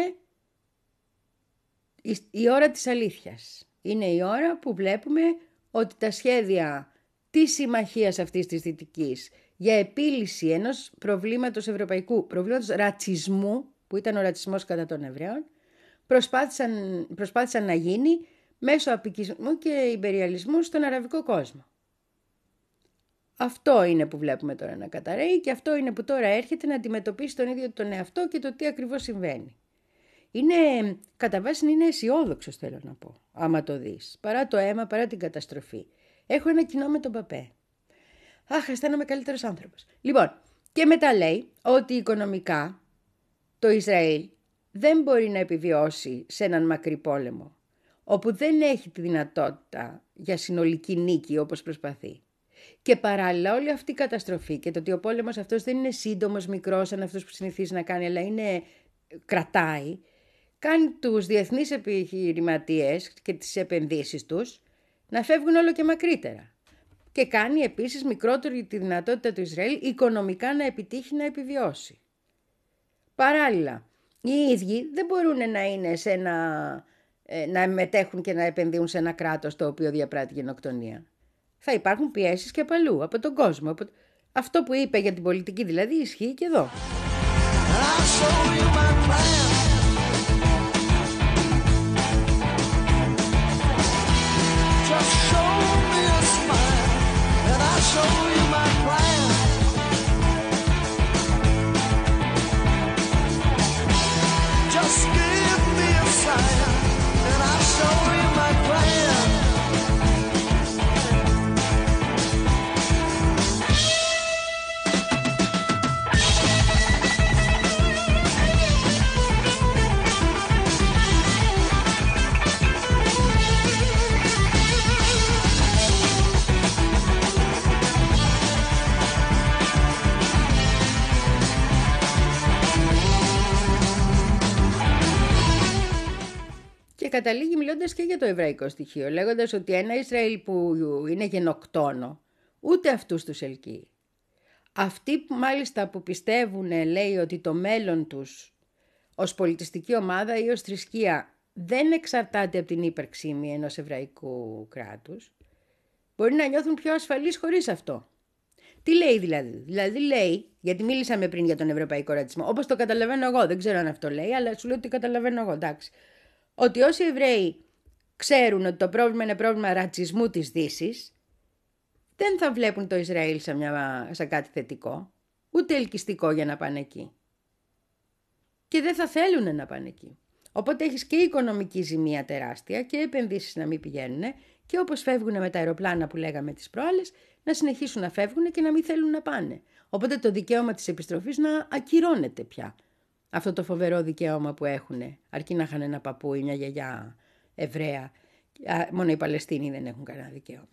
S1: η, η ώρα της αλήθειας. Είναι η ώρα που βλέπουμε ότι τα σχέδια της συμμαχίας αυτής της Δυτικής για επίλυση ενός προβλήματος ευρωπαϊκού, προβλήματος ρατσισμού, που ήταν ο ρατσισμός κατά των Εβραίων, προσπάθησαν, προσπάθησαν να γίνει μέσω απικισμού και ιμπεριαλισμού στον αραβικό κόσμο. Αυτό είναι που βλέπουμε τώρα να καταραίει και αυτό είναι που τώρα έρχεται να αντιμετωπίσει τον ίδιο τον εαυτό και το τι ακριβώς συμβαίνει. Είναι, κατά βάση είναι αισιόδοξο, θέλω να πω, άμα το δεις. Παρά το αίμα, παρά την καταστροφή. Έχω ένα κοινό με τον Παπέ. Αχ, αισθάνομαι καλύτερος άνθρωπος. Λοιπόν, και μετά λέει ότι οικονομικά το Ισραήλ δεν μπορεί να επιβιώσει σε έναν μακρύ πόλεμο, όπου δεν έχει τη δυνατότητα για συνολική νίκη όπως προσπαθεί. Και παράλληλα όλη αυτή η καταστροφή και το ότι ο πόλεμος αυτός δεν είναι σύντομος, μικρός, σαν αυτός που συνηθίζει να κάνει, αλλά είναι, κρατάει, κάνει τους διεθνείς επιχειρηματίες και τις επενδύσεις τους να φεύγουν όλο και μακρύτερα. Και κάνει επίσης μικρότερη τη δυνατότητα του Ισραήλ οικονομικά να επιτύχει να επιβιώσει. Παράλληλα, οι ίδιοι δεν μπορούν να είναι σε ένα, να μετέχουν και να επενδύουν σε ένα κράτος το οποίο διαπράττει γενοκτονία. Θα υπάρχουν πιέσεις και από αλλού, από τον κόσμο. Από... Αυτό που είπε για την πολιτική δηλαδή ισχύει και εδώ. Καταλήγει μιλώντας και για το εβραϊκό στοιχείο, λέγοντας ότι ένα Ισραήλ που είναι γενοκτόνο, ούτε αυτούς τους ελκύει. Αυτοί που μάλιστα που πιστεύουν, λέει, ότι το μέλλον τους ως πολιτιστική ομάδα ή ως θρησκεία δεν εξαρτάται από την ύπαρξη ενός εβραϊκού κράτους, μπορεί να νιώθουν πιο ασφαλείς χωρίς αυτό. Τι λέει δηλαδή? Δηλαδή λέει, γιατί μίλησαμε πριν για τον ευρωπαϊκό ρατσισμό, όπως το καταλαβαίνω εγώ, δεν ξέρω αν αυτό λέει, αλλά σου λέω ότι καταλαβαίνω εγώ, εντάξει. Ότι όσοι Εβραίοι ξέρουν ότι το πρόβλημα είναι πρόβλημα ρατσισμού της Δύσης, δεν θα βλέπουν το Ισραήλ σαν, μια, σαν κάτι θετικό, ούτε ελκυστικό για να πάνε εκεί. Και δεν θα θέλουν να πάνε εκεί. Οπότε έχεις και οικονομική ζημία τεράστια και επενδύσεις να μην πηγαίνουν και όπως φεύγουν με τα αεροπλάνα που λέγαμε τις προάλλες, να συνεχίσουν να φεύγουν και να μην θέλουν να πάνε. Οπότε το δικαίωμα της επιστροφής να ακυρώνεται πια. Αυτό το φοβερό δικαίωμα που έχουν, αρκεί να είχαν ένα παππού ή μια γιαγιά Εβραία. Μόνο οι Παλαιστίνοι δεν έχουν κανένα δικαίωμα.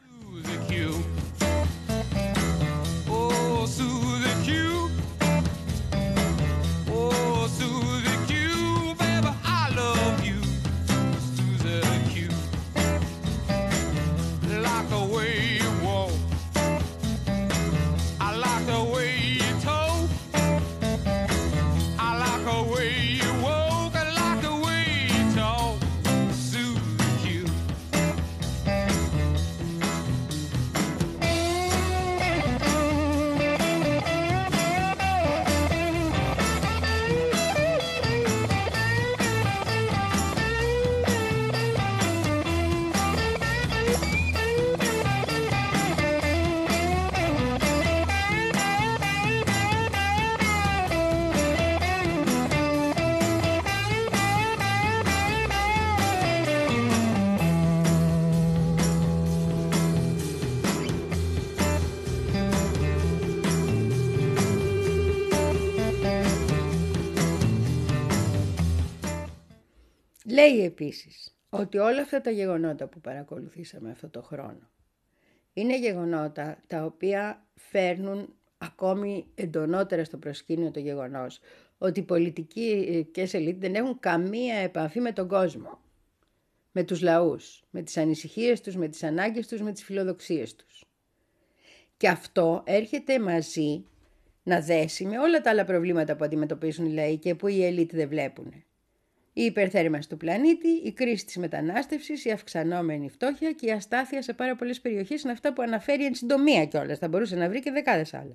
S1: Λέει επίσης ότι όλα αυτά τα γεγονότα που παρακολουθήσαμε αυτό το χρόνο είναι γεγονότα τα οποία φέρνουν ακόμη εντονότερα στο προσκήνιο το γεγονός ότι οι πολιτικές ελίτ δεν έχουν καμία επαφή με τον κόσμο, με τους λαούς, με τις ανησυχίες τους, με τις ανάγκες τους, με τις φιλοδοξίες τους. Και αυτό έρχεται μαζί να δέσει με όλα τα άλλα προβλήματα που αντιμετωπίζουν οι λαοί και που οι ελίτ δεν βλέπουν. Η υπερθέρμανση του πλανήτη, η κρίση της μετανάστευσης, η αυξανόμενη φτώχεια και η αστάθεια σε πάρα πολλές περιοχές είναι αυτά που αναφέρει εν συντομία κιόλας. Θα μπορούσε να βρει και δεκάδες άλλα.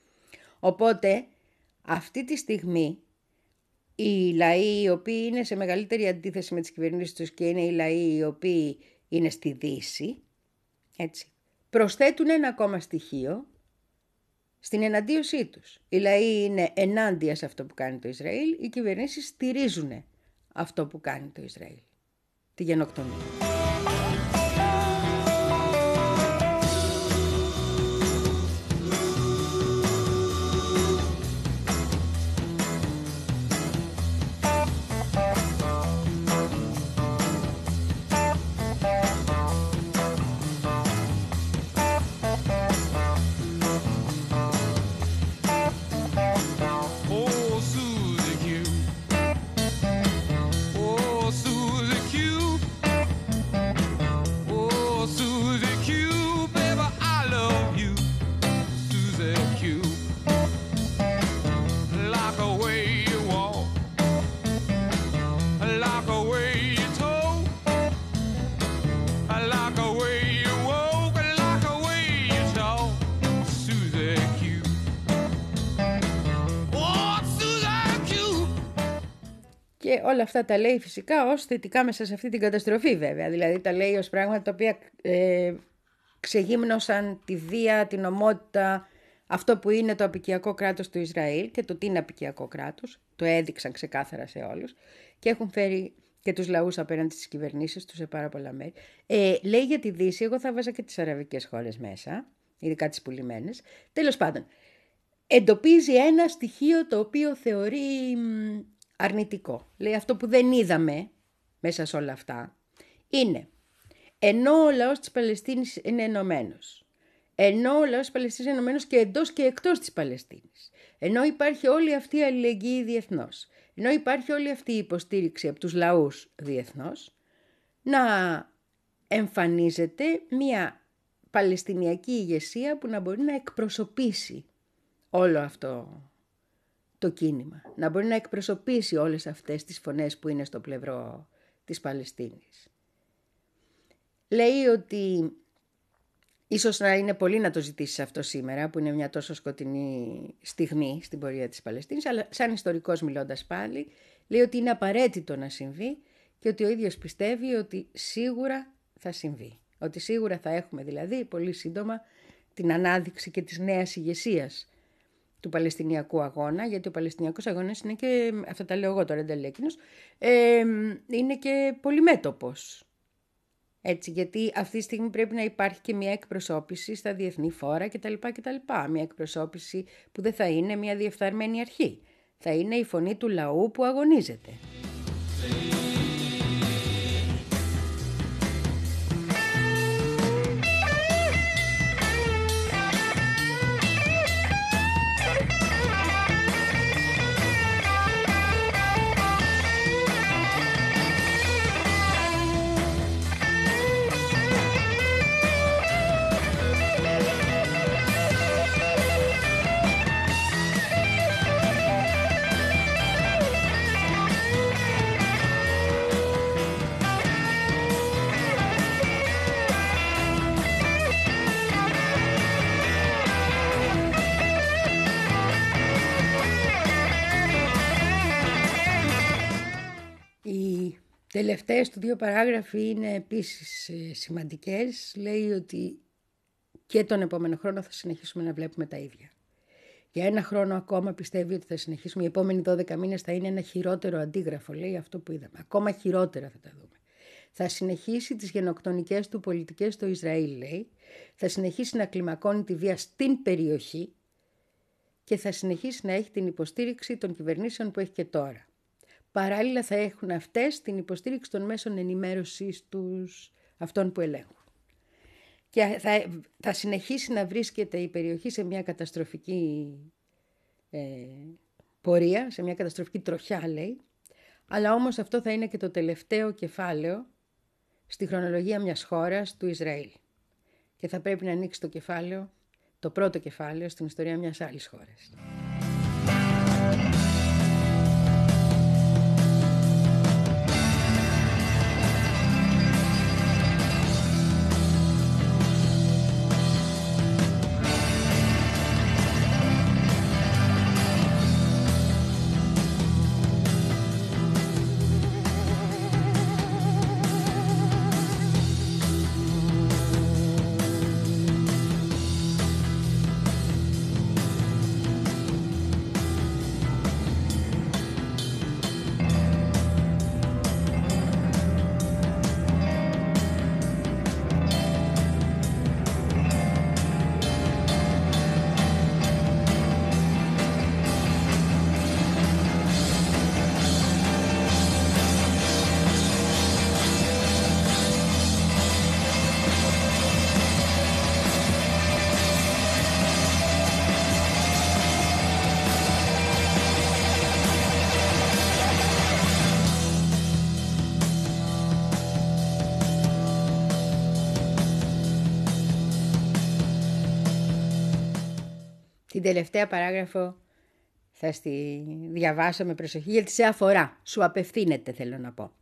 S1: Οπότε, αυτή τη στιγμή, οι λαοί οι οποίοι είναι σε μεγαλύτερη αντίθεση με τις κυβερνήσεις τους και είναι οι λαοί οι οποίοι είναι στη Δύση, έτσι, προσθέτουν ένα ακόμα στοιχείο στην εναντίωσή τους. Οι λαοί είναι ενάντια σε αυτό που κάνει το Ισραήλ, οι κυβερνήσεις στηρίζουν αυτό που κάνει το Ισραήλ, τη γενοκτονία. Και όλα αυτά τα λέει φυσικά ως θετικά μέσα σε αυτή την καταστροφή βέβαια. Δηλαδή τα λέει ως πράγματα τα οποία ε, ξεγύμνωσαν τη βία, την ομότητα, αυτό που είναι το απικιακό κράτος του Ισραήλ και το τι είναι απικιακό κράτος. Το έδειξαν ξεκάθαρα σε όλους και έχουν φέρει και τους λαούς απέναντι στις κυβερνήσεις τους σε πάρα πολλά μέρη. Ε, λέει για τη Δύση, εγώ θα βάζα και τις αραβικές χώρες μέσα, ειδικά τις πουλημένες. Τέλος πάντων, εντοπίζει ένα στοιχείο το οποίο θεωρεί αρνητικό. Λέει αυτό που δεν είδαμε μέσα σε όλα αυτά είναι ενώ ο λαός της Παλαιστίνης είναι ενωμένος, ενώ ο λαός της Παλαιστίνης είναι ενωμένος και εντός και εκτός της Παλαιστίνης, ενώ υπάρχει όλη αυτή η αλληλεγγύη διεθνώς, ενώ υπάρχει όλη αυτή η υποστήριξη από τους λαούς διεθνώς, να εμφανίζεται μια παλαιστινιακή ηγεσία που να μπορεί να εκπροσωπήσει όλο αυτό το κίνημα, να μπορεί να εκπροσωπήσει όλες αυτές τις φωνές που είναι στο πλευρό της Παλαιστίνης. Λέει ότι ίσως να είναι πολύ να το ζητήσεις αυτό σήμερα, που είναι μια τόσο σκοτεινή στιγμή στην πορεία της Παλαιστίνης, αλλά σαν ιστορικός μιλώντας πάλι, λέει ότι είναι απαραίτητο να συμβεί και ότι ο ίδιος πιστεύει ότι σίγουρα θα συμβεί. Ότι σίγουρα θα έχουμε δηλαδή πολύ σύντομα την ανάδειξη και της νέας ηγεσίας του Παλαιστινιακού αγώνα, γιατί ο Παλαιστινιακός αγώνας είναι και, αυτά τα λέω εγώ τώρα, δεν λέει εκείνος, ε, είναι και πολυμέτωπος. Έτσι, γιατί αυτή τη στιγμή πρέπει να υπάρχει και μια εκπροσώπηση στα διεθνή φόρα κτλ. κτλ. Μια εκπροσώπηση που δεν θα είναι μια διεφθαρμένη αρχή. Θα είναι η φωνή του λαού που αγωνίζεται. Τελευταίες του δύο παράγραφοι είναι επίσης σημαντικές. Λέει ότι και τον επόμενο χρόνο θα συνεχίσουμε να βλέπουμε τα ίδια. Για ένα χρόνο ακόμα πιστεύει ότι θα συνεχίσουμε. Οι επόμενοι δώδεκα μήνες θα είναι ένα χειρότερο αντίγραφο, λέει αυτό που είδαμε. Ακόμα χειρότερα θα τα δούμε. Θα συνεχίσει τις γενοκτονικές του πολιτικές στο Ισραήλ, λέει. Θα συνεχίσει να κλιμακώνει τη βία στην περιοχή και θα συνεχίσει να έχει την υποστήριξη των κυβερνήσεων που έχει και τώρα. Παράλληλα θα έχουν αυτές την υποστήριξη των μέσων ενημέρωσης τους, αυτών που ελέγχουν. Και θα, θα συνεχίσει να βρίσκεται η περιοχή σε μια καταστροφική ε, πορεία, σε μια καταστροφική τροχιά, λέει. Αλλά όμως αυτό θα είναι και το τελευταίο κεφάλαιο στη χρονολογία μιας χώρας, του Ισραήλ. Και θα πρέπει να ανοίξει το κεφάλαιο, το πρώτο κεφάλαιο στην ιστορία μιας άλλης χώρας. Την τελευταία παράγραφο θα στη διαβάσω με προσοχή γιατί σε αφορά, σου απευθύνεται θέλω να πω.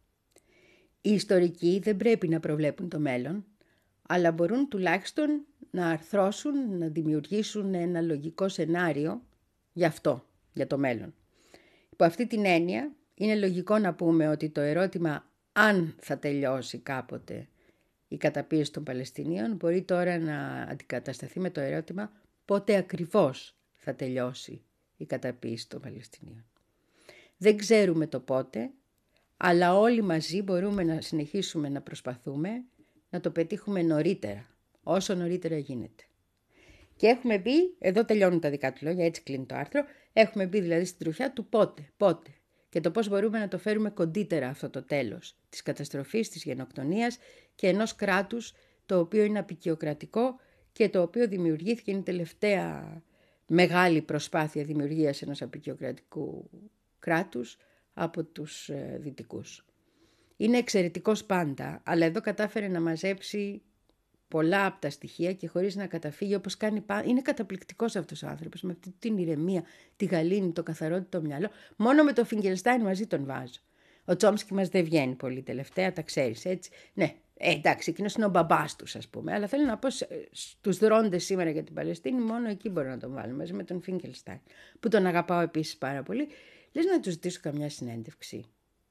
S1: Οι ιστορικοί δεν πρέπει να προβλέπουν το μέλλον, αλλά μπορούν τουλάχιστον να αρθρώσουν, να δημιουργήσουν ένα λογικό σενάριο για αυτό, για το μέλλον. Υπό αυτή την έννοια είναι λογικό να πούμε ότι το ερώτημα αν θα τελειώσει κάποτε η καταπίεση των Παλαιστινίων μπορεί τώρα να αντικατασταθεί με το ερώτημα πότε ακριβώς θα τελειώσει η καταπίεση των Παλαιστινίων. Δεν ξέρουμε το πότε, αλλά όλοι μαζί μπορούμε να συνεχίσουμε να προσπαθούμε να το πετύχουμε νωρίτερα, όσο νωρίτερα γίνεται. Και έχουμε μπει, εδώ τελειώνουν τα δικά του λόγια, έτσι κλείνει το άρθρο, έχουμε μπει δηλαδή στην τροχιά του πότε, πότε και το πώς μπορούμε να το φέρουμε κοντύτερα αυτό το τέλος της καταστροφής, της γενοκτονίας και ενός κράτους το οποίο είναι απικιοκρατικό και το οποίο δημιουργήθηκε, είναι η τελευταία μεγάλη προσπάθεια δημιουργίας ενός απικιοκρατικού κράτους από τους ε, δυτικούς. Είναι εξαιρετικός πάντα, αλλά εδώ κατάφερε να μαζέψει πολλά από τα στοιχεία και χωρίς να καταφύγει όπως κάνει πάντα. Είναι καταπληκτικός αυτός ο άνθρωπος, με αυτή την ηρεμία, τη γαλήνη, το καθαρό μυαλό. Μόνο με το Φιγκελστάιν μαζί τον βάζω. Ο Τσόμσκι μας δεν βγαίνει πολύ τελευταία, τα ξέρεις έτσι. Ναι, ε, εντάξει, εκείνος είναι ο μπαμπάς τους ας πούμε, αλλά θέλω να πω στους δρόντες σήμερα για την Παλαιστίνη, μόνο εκεί μπορώ να τον βάλω μαζί με τον Φιγκελστάιν, που τον αγαπάω επίσης πάρα πολύ. Λες να του ζητήσω καμιά συνέντευξη.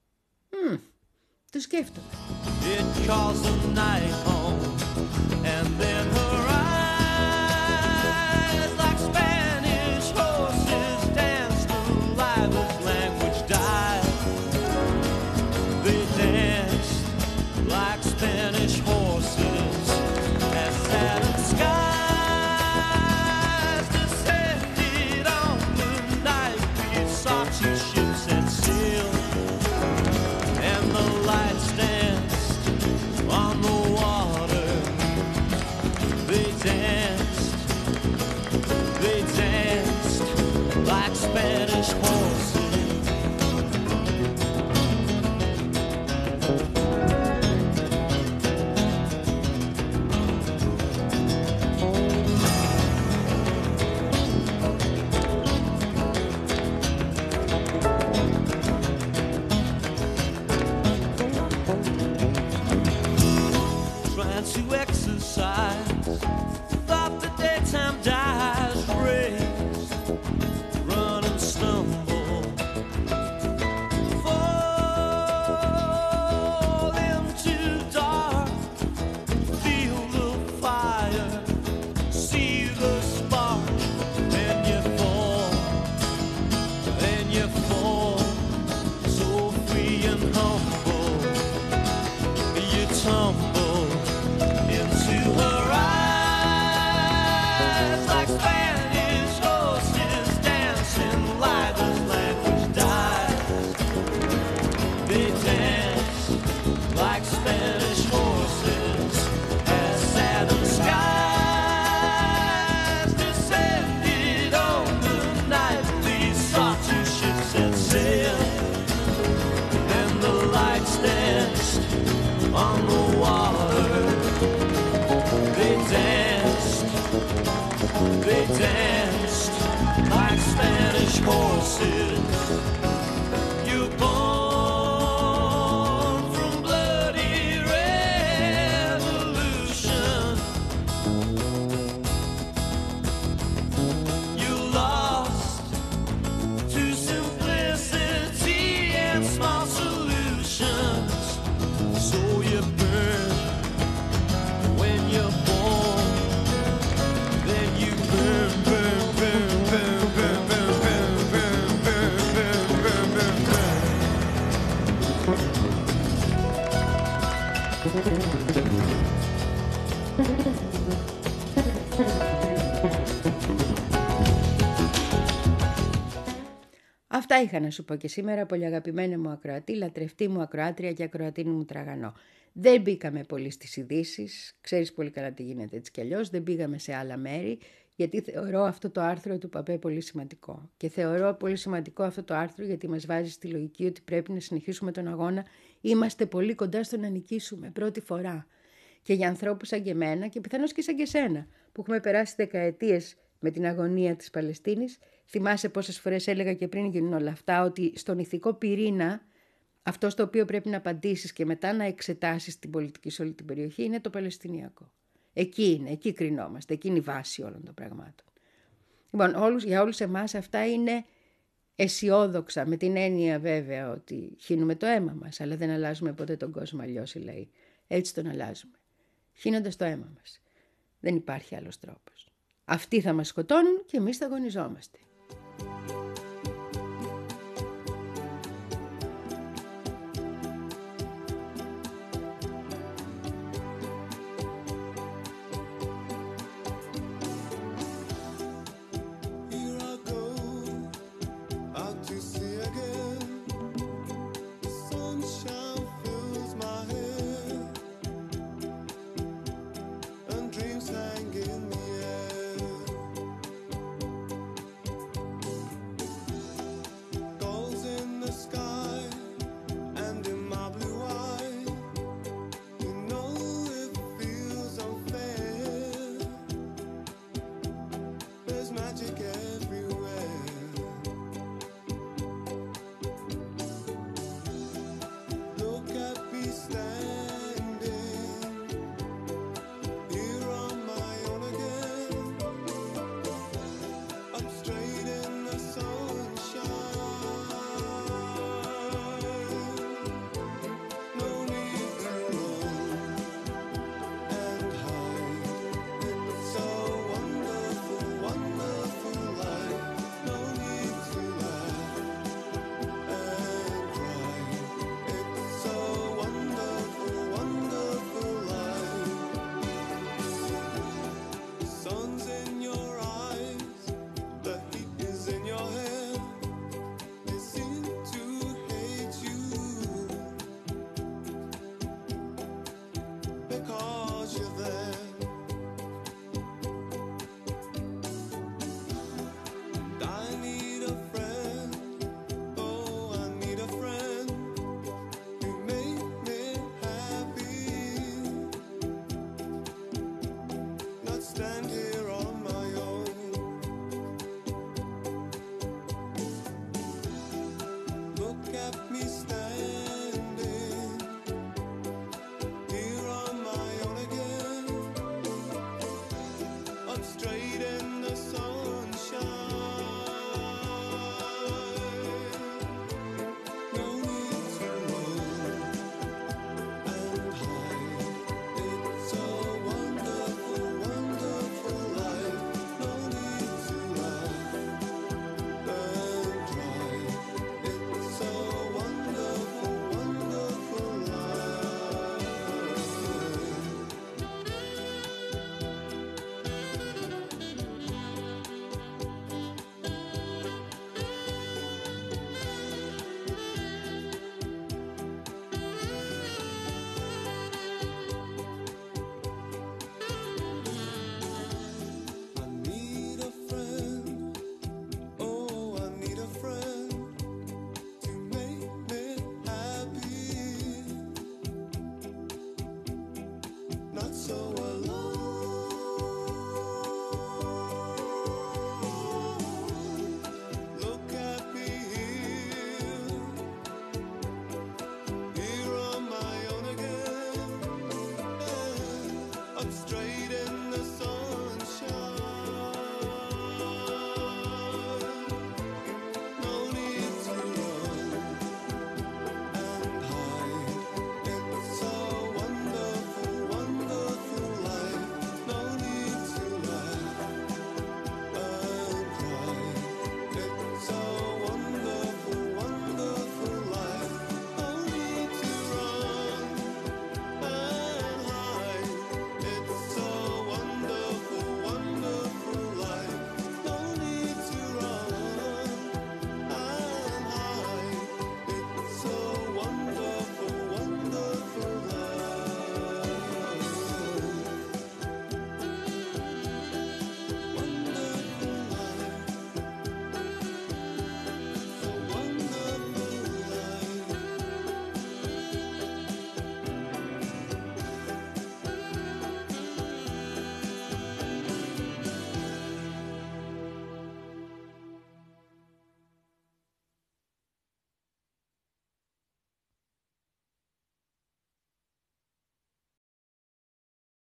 S1: Mm, το σκέφτομαι.
S9: It calls the night home, and then her eyes
S6: exercise. Thought the daytime dies race, run and stumble, fall into dark, feel the fire, see the spark, and you fall, and you fall, so free and humble, you tumble into her eyes like Spanish horses dancing like the language dies. They dance like Spanish horses as Saturn skies descended on the night. These saw two ships set sail, and the lights danced on the water. They danced, they danced like Spanish horses. You're born from bloody revolution. You lost to simplicity and small solutions. So you burn when you're born, then you burn, burn, burn, burn, burn, burn, burn, burn, burn, burn, burn, burn, burn.
S1: Αυτά είχα να σου πω και σήμερα, πολύ αγαπημένη μου ακροατή, λατρευτή μου ακροάτρια και ακροατίνη μου τραγανό. Δεν μπήκαμε πολύ στις ειδήσεις, ξέρεις πολύ καλά τι γίνεται έτσι κι αλλιώς, δεν πήγαμε σε άλλα μέρη, γιατί θεωρώ αυτό το άρθρο του Παπέ πολύ σημαντικό. Και θεωρώ πολύ σημαντικό αυτό το άρθρο γιατί μας βάζει στη λογική ότι πρέπει να συνεχίσουμε τον αγώνα. Είμαστε πολύ κοντά στο να νικήσουμε πρώτη φορά. Και για ανθρώπους σαν και εμένα και πιθανώς και σαν και εσένα, που έχουμε περάσει δεκαετίες με την αγωνία της Παλαιστίνης, θυμάσαι πόσες φορές έλεγα και πριν γίνουν όλα αυτά, ότι στον ηθικό πυρήνα, αυτό στο οποίο πρέπει να απαντήσεις και μετά να εξετάσεις την πολιτική σε όλη την περιοχή, είναι το Παλαιστινιακό. Εκεί είναι, εκεί κρινόμαστε, εκεί είναι η βάση όλων των πραγμάτων. Λοιπόν, όλους, για όλους εμάς αυτά είναι αισιόδοξα, με την έννοια βέβαια ότι χύνουμε το αίμα μας, αλλά δεν αλλάζουμε ποτέ τον κόσμο αλλιώς, λέει. Έτσι τον αλλάζουμε, χύνοντας το αίμα μας. Δεν υπάρχει άλλος τρόπος. Αυτοί θα μας σκοτώνουν και εμείς θα αγωνιζόμαστε.